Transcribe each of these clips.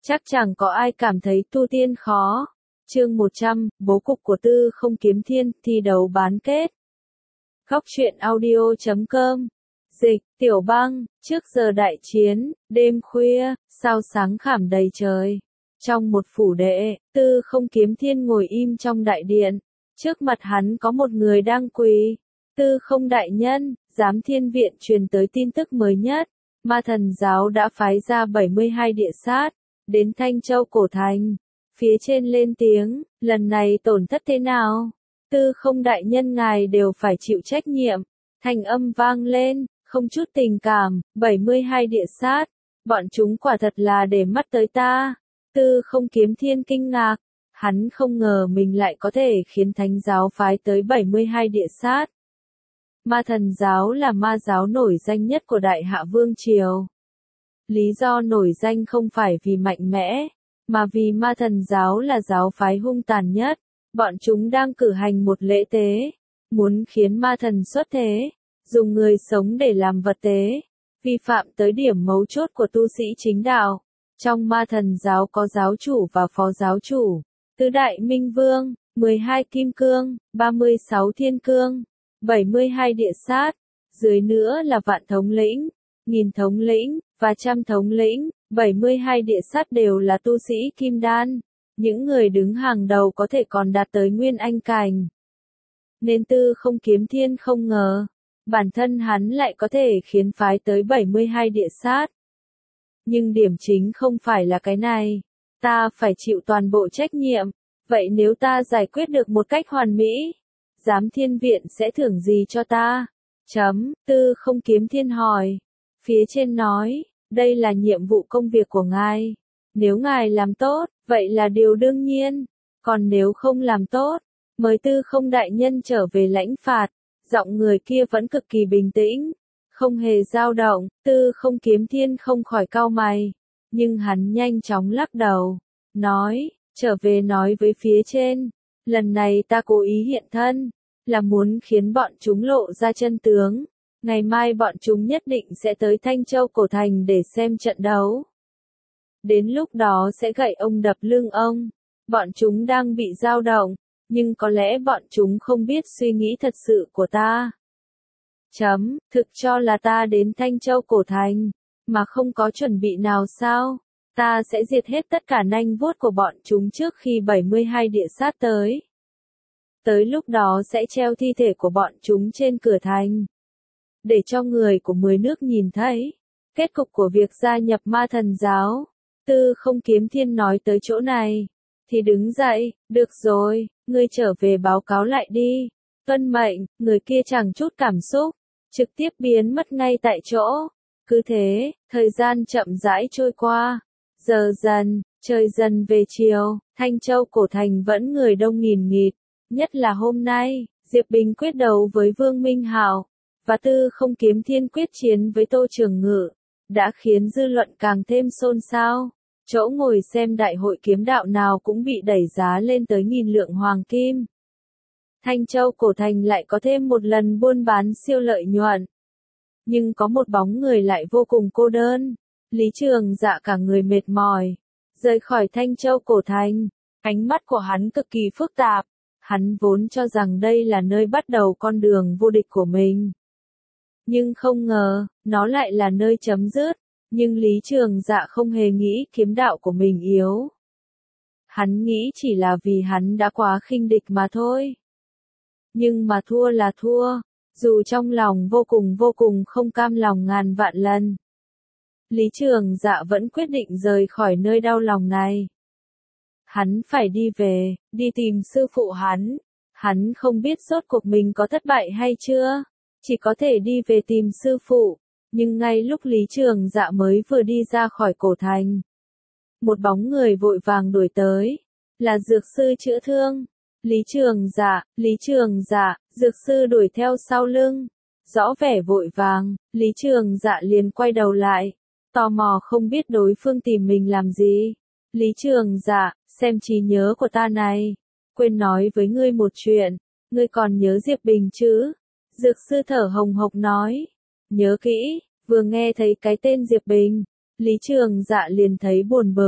Chắc chẳng có ai cảm thấy tu tiên khó. Chương 100, bố cục của Tư Không Kiếm Thiên, thi đấu bán kết. Góc truyện audio.com. Dịch, Tiểu Băng, trước giờ đại chiến, đêm khuya, sao sáng khảm đầy trời. Trong một phủ đệ, Tư Không Kiếm Thiên ngồi im trong đại điện. Trước mặt hắn có một người đang quỳ. Tư Không đại nhân, Giám Thiên Viện truyền tới tin tức mới nhất. Ma Thần Giáo đã phái ra 72 địa sát, đến Thanh Châu Cổ Thành. Phía trên lên tiếng, lần này tổn thất thế nào? Tư Không đại nhân ngài đều phải chịu trách nhiệm. Thanh âm vang lên, không chút tình cảm, 72 địa sát. Bọn chúng quả thật là để mắt tới ta. Tư Không Kiếm Thiên kinh ngạc. Hắn không ngờ mình lại có thể khiến Thánh Giáo phái tới 72 địa sát. Ma Thần Giáo là ma giáo nổi danh nhất của Đại Hạ Vương Triều. Lý do nổi danh không phải vì mạnh mẽ, mà vì Ma Thần Giáo là giáo phái hung tàn nhất. Bọn chúng đang cử hành một lễ tế, muốn khiến ma thần xuất thế, dùng người sống để làm vật tế, vi phạm tới điểm mấu chốt của tu sĩ chính đạo. Trong Ma Thần Giáo có giáo chủ và phó giáo chủ, tứ đại minh vương, 12 kim cương, 36 thiên cương, 72 địa sát, dưới nữa là vạn thống lĩnh, nghìn thống lĩnh, và trăm thống lĩnh. 72 địa sát đều là tu sĩ kim đan, những người đứng hàng đầu có thể còn đạt tới nguyên anh cảnh. Nên Tư Không Kiếm Thiên không ngờ, bản thân hắn lại có thể khiến phái tới 72 địa sát. Nhưng điểm chính không phải là cái này, ta phải chịu toàn bộ trách nhiệm, vậy nếu ta giải quyết được một cách hoàn mỹ, Giám Thiên Viện sẽ thưởng gì cho ta? Tư Không Kiếm Thiên hỏi. Phía trên nói, đây là nhiệm vụ công việc của ngài. Nếu ngài làm tốt, vậy là điều đương nhiên. Còn nếu không làm tốt, mời Tư Không đại nhân trở về lãnh phạt. Giọng người kia vẫn cực kỳ bình tĩnh, không hề dao động. Tư Không Kiếm Thiên không khỏi cau mày, nhưng hắn nhanh chóng lắc đầu, nói, trở về nói với phía trên, lần này ta cố ý hiện thân, là muốn khiến bọn chúng lộ ra chân tướng. Ngày mai bọn chúng nhất định sẽ tới Thanh Châu Cổ Thành để xem trận đấu. Đến lúc đó sẽ gậy ông đập lưng ông. Bọn chúng đang bị dao động, nhưng có lẽ bọn chúng không biết suy nghĩ thật sự của ta. Thực cho là ta đến Thanh Châu Cổ Thành, mà không có chuẩn bị nào sao? Ta sẽ diệt hết tất cả nanh vuốt của bọn chúng trước khi 72 địa sát tới. Tới lúc đó sẽ treo thi thể của bọn chúng trên cửa thành, để cho người của 10 nước nhìn thấy kết cục của việc gia nhập Ma Thần Giáo. Tư Không Kiếm Thiên nói tới chỗ này, thì đứng dậy, được rồi, ngươi trở về báo cáo lại đi. Tuân mệnh. Người kia chẳng chút cảm xúc, trực tiếp biến mất ngay tại chỗ. Cứ thế, thời gian chậm rãi trôi qua. Giờ dần, trời dần về chiều, Thanh Châu Cổ Thành vẫn người đông nghìn nghịt. Nhất là hôm nay, Diệp Bình quyết đấu với Vương Minh Hạo, và Tư Không Kiếm Thiên quyết chiến với Tô Trường Ngự, đã khiến dư luận càng thêm xôn xao. Chỗ ngồi xem đại hội kiếm đạo nào cũng bị đẩy giá lên tới 1000 lượng hoàng kim. Thanh Châu Cổ Thành lại có thêm một lần buôn bán siêu lợi nhuận. Nhưng có một bóng người lại vô cùng cô đơn. Lý Trường Dạ cả người mệt mỏi, rời khỏi Thanh Châu Cổ Thành. Ánh mắt của hắn cực kỳ phức tạp. Hắn vốn cho rằng đây là nơi bắt đầu con đường vô địch của mình. Nhưng không ngờ, nó lại là nơi chấm dứt. Nhưng Lý Trường Dạ không hề nghĩ kiếm đạo của mình yếu. Hắn nghĩ chỉ là vì hắn đã quá khinh địch mà thôi. Nhưng mà thua là thua, dù trong lòng vô cùng không cam lòng ngàn vạn lần. Lý Trường Dạ vẫn quyết định rời khỏi nơi đau lòng này. Hắn phải đi về, đi tìm sư phụ hắn. Hắn không biết rốt cuộc mình có thất bại hay chưa, chỉ có thể đi về tìm sư phụ. Nhưng ngay lúc Lý Trường Dạ mới vừa đi ra khỏi cổ thành, một bóng người vội vàng đuổi tới, là dược sư chữa thương. Lý Trường Dạ, dược sư đuổi theo sau lưng, rõ vẻ vội vàng. Lý Trường Dạ liền quay đầu lại, tò mò không biết đối phương tìm mình làm gì. Lý Trường Dạ, xem trí nhớ của ta này, quên nói với ngươi một chuyện, ngươi còn nhớ Diệp Bình chứ? Dược sư thở hồng hộc nói, nhớ kỹ. Vừa nghe thấy cái tên Diệp Bình, Lý Trường Dạ liền thấy buồn bực.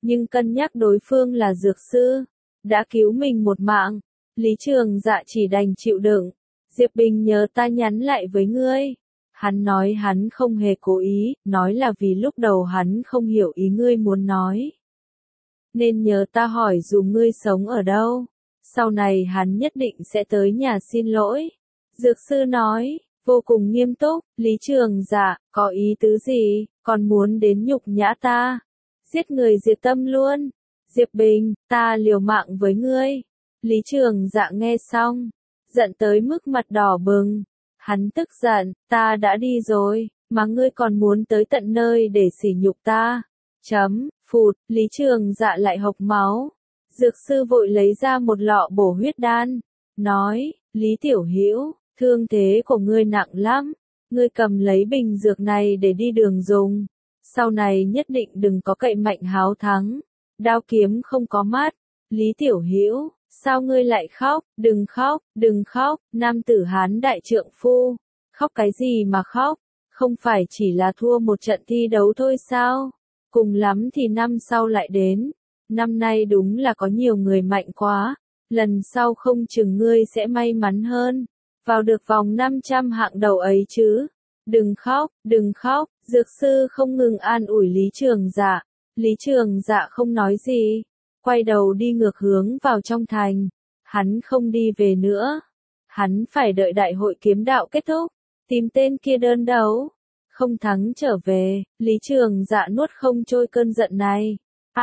nhưng cân nhắc đối phương là dược sư, đã cứu mình một mạng, Lý Trường Dạ chỉ đành chịu đựng. Diệp Bình nhớ ta nhắn lại với ngươi. Hắn nói hắn không hề cố ý, nói là vì lúc đầu hắn không hiểu ý ngươi muốn nói. Nên nhớ ta hỏi dù ngươi sống ở đâu, sau này hắn nhất định sẽ tới nhà xin lỗi. Dược sư nói, vô cùng nghiêm túc, Lý Trường Dạ, có ý tứ gì, còn muốn đến nhục nhã ta, giết người diệt tâm luôn. Diệp Bình, ta liều mạng với ngươi. Lý Trường Dạ nghe xong, giận tới mức mặt đỏ bừng. Hắn tức giận, ta đã đi rồi, mà ngươi còn muốn tới tận nơi để sỉ nhục ta. Phụt, Lý Trường Dạ lại hộc máu. Dược sư vội lấy ra một lọ bổ huyết đan, nói, Lý Tiểu Hữu, thương thế của ngươi nặng lắm, ngươi cầm lấy bình dược này để đi đường dùng. Sau này nhất định đừng có cậy mạnh háo thắng, đao kiếm không có mắt. Lý Tiểu Hữu, sao ngươi lại khóc, đừng khóc, nam tử Hán đại trượng phu, khóc cái gì mà khóc, không phải chỉ là thua một trận thi đấu thôi sao, cùng lắm thì năm sau lại đến, năm nay đúng là có nhiều người mạnh quá, lần sau không chừng ngươi sẽ may mắn hơn, vào được vòng 500 hạng đầu ấy chứ, đừng khóc, dược sư không ngừng an ủi Lý Trường Dạ, Lý Trường Dạ không nói gì. Quay đầu đi ngược hướng vào trong thành, hắn không đi về nữa, hắn phải đợi đại hội kiếm đạo kết thúc, tìm tên kia đơn đấu, không thắng trở về, Lý Trường Dạ nuốt không trôi cơn giận này,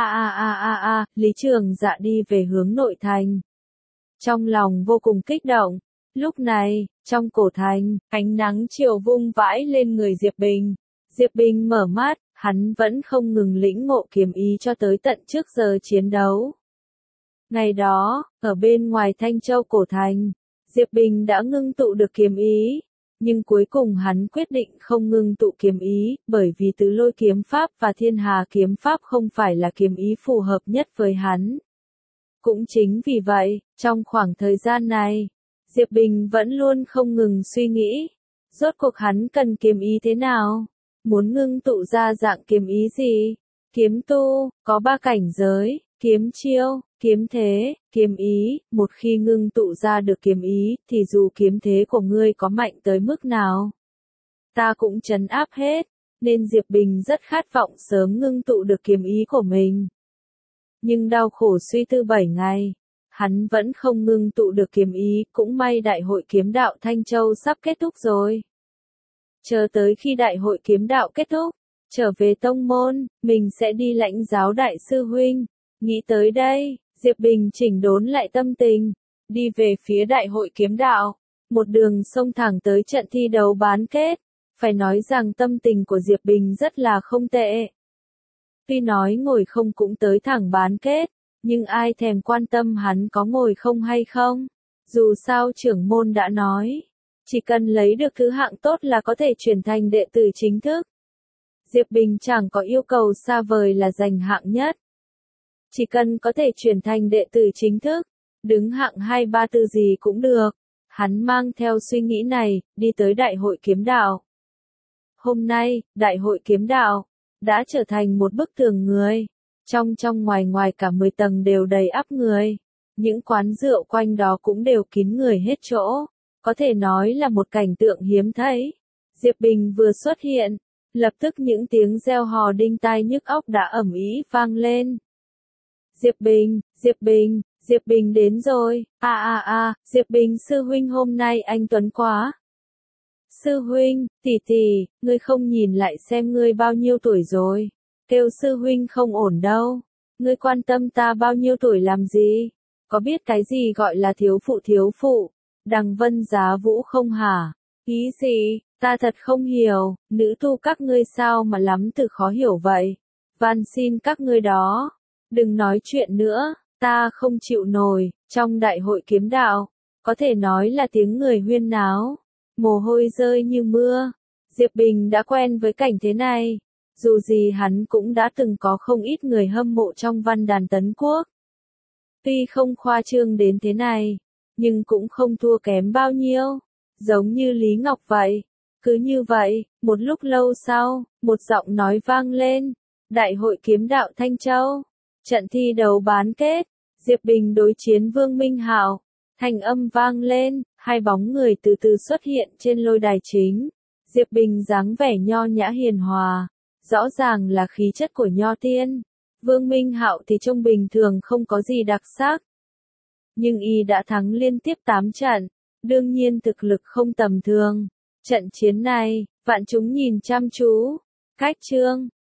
Lý Trường Dạ đi về hướng nội thành, trong lòng vô cùng kích động, lúc này, trong cổ thành, ánh nắng chiều vung vãi lên người Diệp Bình mở mắt, hắn vẫn không ngừng lĩnh ngộ kiếm ý cho tới tận trước giờ chiến đấu. Ngày đó, ở bên ngoài Thanh Châu cổ thành, Diệp Bình đã ngưng tụ được kiếm ý, nhưng cuối cùng hắn quyết định không ngưng tụ kiếm ý, bởi vì Tứ Lôi kiếm pháp và Thiên Hà kiếm pháp không phải là kiếm ý phù hợp nhất với hắn. Cũng chính vì vậy, trong khoảng thời gian này, Diệp Bình vẫn luôn không ngừng suy nghĩ, rốt cuộc hắn cần kiếm ý thế nào? Muốn ngưng tụ ra dạng kiếm ý gì? Kiếm tu, có 3 cảnh giới, kiếm chiêu, kiếm thế, kiếm ý, một khi ngưng tụ ra được kiếm ý, thì dù kiếm thế của ngươi có mạnh tới mức nào, ta cũng trấn áp hết, nên Diệp Bình rất khát vọng sớm ngưng tụ được kiếm ý của mình. Nhưng đau khổ suy tư 7 ngày, hắn vẫn không ngưng tụ được kiếm ý, cũng may đại hội kiếm đạo Thanh Châu sắp kết thúc rồi. Chờ tới khi đại hội kiếm đạo kết thúc, trở về tông môn, mình sẽ đi lãnh giáo đại sư huynh. Nghĩ tới đây, Diệp Bình chỉnh đốn lại tâm tình, đi về phía đại hội kiếm đạo, một đường xông thẳng tới trận thi đấu bán kết. Phải nói rằng tâm tình của Diệp Bình rất là không tệ. Tuy nói ngồi không cũng tới thẳng bán kết, nhưng ai thèm quan tâm hắn có ngồi không hay không. Dù sao trưởng môn đã nói, chỉ cần lấy được thứ hạng tốt là có thể chuyển thành đệ tử chính thức. Diệp Bình chẳng có yêu cầu xa vời là giành hạng nhất. Chỉ cần có thể chuyển thành đệ tử chính thức, đứng hạng 2, 3, 4 gì cũng được. Hắn mang theo suy nghĩ này, đi tới đại hội kiếm đạo. Hôm nay, đại hội kiếm đạo đã trở thành một bức tường người. Trong ngoài cả 10 tầng đều đầy ắp người. Những quán rượu quanh đó cũng đều kín người hết chỗ. Có thể nói là một cảnh tượng hiếm thấy. Diệp Bình vừa xuất hiện, lập tức những tiếng reo hò đinh tai nhức óc đã ầm ĩ vang lên. Diệp Bình đến rồi, Diệp Bình sư huynh hôm nay anh tuấn quá. Sư huynh, tỷ, ngươi không nhìn lại xem ngươi bao nhiêu tuổi rồi, kêu sư huynh không ổn đâu, ngươi quan tâm ta bao nhiêu tuổi làm gì, có biết cái gì gọi là thiếu phụ, Đằng Vân Giá Vũ không hả, ý gì, ta thật không hiểu, nữ tu các ngươi sao mà lắm từ khó hiểu vậy, van xin các ngươi đó, đừng nói chuyện nữa, ta không chịu nổi, trong đại hội kiếm đạo, có thể nói là tiếng người huyên náo. Mồ hôi rơi như mưa, Diệp Bình đã quen với cảnh thế này, dù gì hắn cũng đã từng có không ít người hâm mộ trong văn đàn Tấn Quốc. Tuy không khoa trương đến thế này, nhưng cũng không thua kém bao nhiêu, giống như Lý Ngọc vậy. Cứ như vậy, một lúc lâu sau, một giọng nói vang lên, Đại hội kiếm đạo Thanh Châu, Trận thi đấu bán kết, Diệp Bình đối chiến Vương Minh Hạo, thanh âm vang lên, hai bóng người từ từ xuất hiện trên lôi đài chính. Diệp Bình dáng vẻ nho nhã hiền hòa, rõ ràng là khí chất của nho tiên. Vương Minh Hạo thì trông bình thường không có gì đặc sắc. Nhưng y đã thắng liên tiếp 8 trận, đương nhiên thực lực không tầm thường. Trận chiến này, vạn chúng nhìn chăm chú. Cách chương